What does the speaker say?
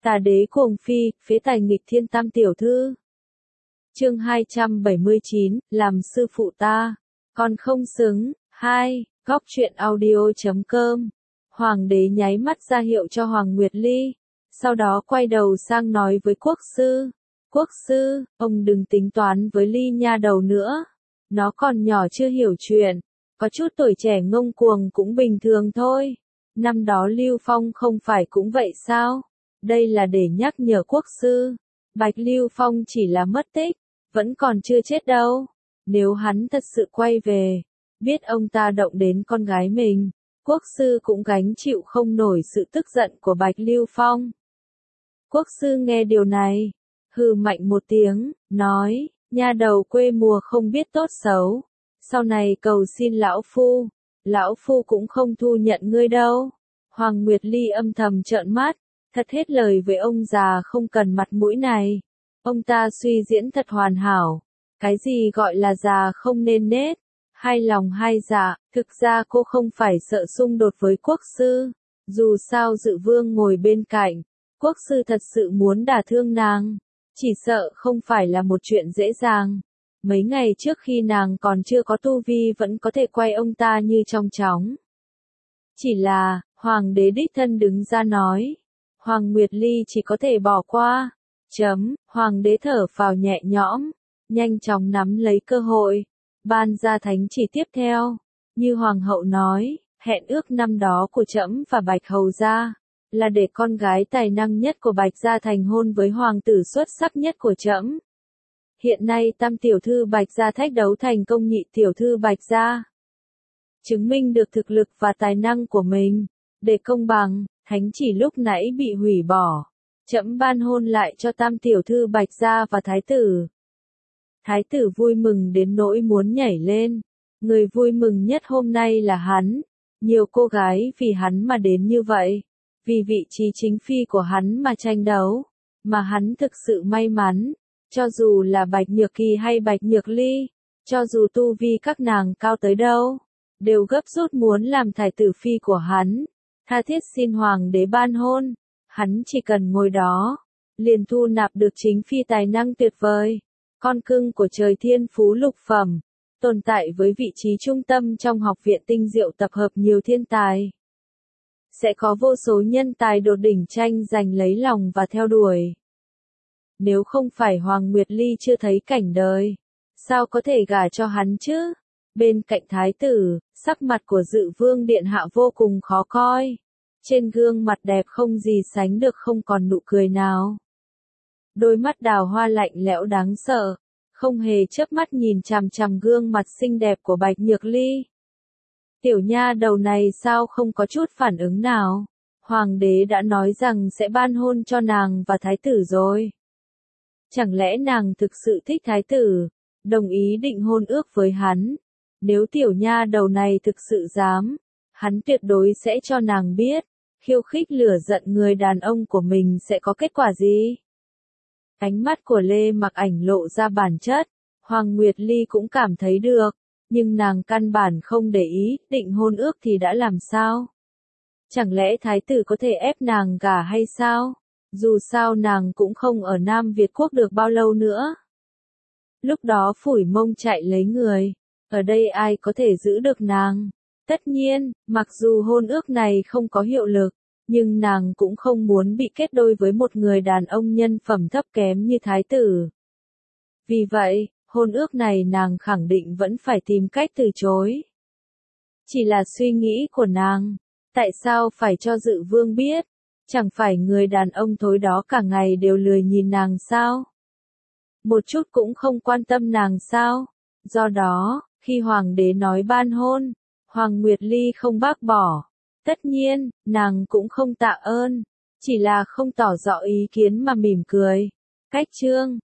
Tà đế cuồng phi, phế tài nghịch thiên tam tiểu thư. Chương 279, làm sư phụ ta, còn không xứng. 2. Góc truyện audio.com. Hoàng đế nháy mắt ra hiệu cho Hoàng Nguyệt Ly, sau đó quay đầu sang nói với quốc sư. Quốc sư, ông đừng tính toán với Ly nha đầu nữa. Nó còn nhỏ chưa hiểu chuyện, có chút tuổi trẻ ngông cuồng cũng bình thường thôi. Năm đó Lưu Phong không phải cũng vậy sao? Đây là để nhắc nhở quốc sư. Bạch Lưu Phong chỉ là mất tích, vẫn còn chưa chết đâu. Nếu hắn thật sự quay về, biết ông ta động đến con gái mình, quốc sư cũng gánh chịu không nổi sự tức giận của Bạch Lưu Phong. Quốc sư nghe điều này, hừ mạnh một tiếng, nói, nha đầu quê mùa không biết tốt xấu. Sau này cầu xin lão phu cũng không thu nhận ngươi đâu. Hoàng Nguyệt Ly âm thầm trợn mắt, thật hết lời với ông già không cần mặt mũi này. Ông ta suy diễn thật hoàn hảo. Cái gì gọi là già không nên nết, hai lòng hai dạ, thực ra cô không phải sợ xung đột với quốc sư. Dù sao Dự Vương ngồi bên cạnh, quốc sư thật sự muốn đả thương nàng, chỉ sợ không phải là một chuyện dễ dàng. Mấy ngày trước khi nàng còn chưa có tu vi vẫn có thể quay ông ta như trong chóng. Chỉ là, Hoàng đế đích thân đứng ra nói, Hoàng Nguyệt Ly chỉ có thể bỏ qua. Hoàng đế thở phào nhẹ nhõm, nhanh chóng nắm lấy cơ hội, ban ra thánh chỉ tiếp theo. Như Hoàng hậu nói, hẹn ước năm đó của trẫm và Bạch hầu gia, là để con gái tài năng nhất của Bạch gia thành hôn với hoàng tử xuất sắc nhất của trẫm. Hiện nay tam tiểu thư Bạch gia thách đấu thành công nhị tiểu thư Bạch gia. Chứng minh được thực lực và tài năng của mình. Để công bằng, thánh chỉ lúc nãy bị hủy bỏ. Trẫm ban hôn lại cho tam tiểu thư Bạch gia và thái tử. Thái tử vui mừng đến nỗi muốn nhảy lên. Người vui mừng nhất hôm nay là hắn. Nhiều cô gái vì hắn mà đến như vậy. Vì vị trí chính phi của hắn mà tranh đấu. Mà hắn thực sự may mắn. Cho dù là Bạch Nhược Kỳ hay Bạch Nhược Ly, cho dù tu vi các nàng cao tới đâu, đều gấp rút muốn làm thái tử phi của hắn. Tha thiết xin hoàng đế ban hôn. Hắn chỉ cần ngồi đó, liền thu nạp được chính phi tài năng tuyệt vời. Con cưng của trời thiên phú lục phẩm, tồn tại với vị trí trung tâm trong học viện tinh diệu tập hợp nhiều thiên tài. Sẽ có vô số nhân tài đột đỉnh tranh giành lấy lòng và theo đuổi. Nếu không phải Hoàng Nguyệt Ly chưa thấy cảnh đời, sao có thể gả cho hắn chứ? Bên cạnh thái tử, sắc mặt của Dự Vương điện hạ vô cùng khó coi. Trên gương mặt đẹp không gì sánh được không còn nụ cười nào. Đôi mắt đào hoa lạnh lẽo đáng sợ, không hề chớp mắt nhìn chằm chằm gương mặt xinh đẹp của Bạch Nhược Ly. Tiểu nha đầu này sao không có chút phản ứng nào? Hoàng đế đã nói rằng sẽ ban hôn cho nàng và thái tử rồi. Chẳng lẽ nàng thực sự thích thái tử, đồng ý định hôn ước với hắn? Nếu tiểu nha đầu này thực sự dám, hắn tuyệt đối sẽ cho nàng biết, khiêu khích lửa giận người đàn ông của mình sẽ có kết quả gì. Ánh mắt của Lê Mặc Ảnh lộ ra bản chất, Hoàng Nguyệt Ly cũng cảm thấy được, nhưng nàng căn bản không để ý, định hôn ước thì đã làm sao? Chẳng lẽ thái tử có thể ép nàng gả hay sao? Dù sao nàng cũng không ở Nam Việt Quốc được bao lâu nữa. Lúc đó phủi mông chạy lấy người, ở đây ai có thể giữ được nàng? Tất nhiên, mặc dù hôn ước này không có hiệu lực, nhưng nàng cũng không muốn bị kết đôi với một người đàn ông nhân phẩm thấp kém như thái tử. Vì vậy, hôn ước này nàng khẳng định vẫn phải tìm cách từ chối. Chỉ là suy nghĩ của nàng, tại sao phải cho Dự Vương biết? Chẳng phải người đàn ông thối đó cả ngày đều lười nhìn nàng sao? Một chút cũng không quan tâm nàng sao? Do đó, khi hoàng đế nói ban hôn, Hoàng Nguyệt Ly không bác bỏ. Tất nhiên, nàng cũng không tạ ơn, chỉ là không tỏ rõ ý kiến mà mỉm cười. Cách chương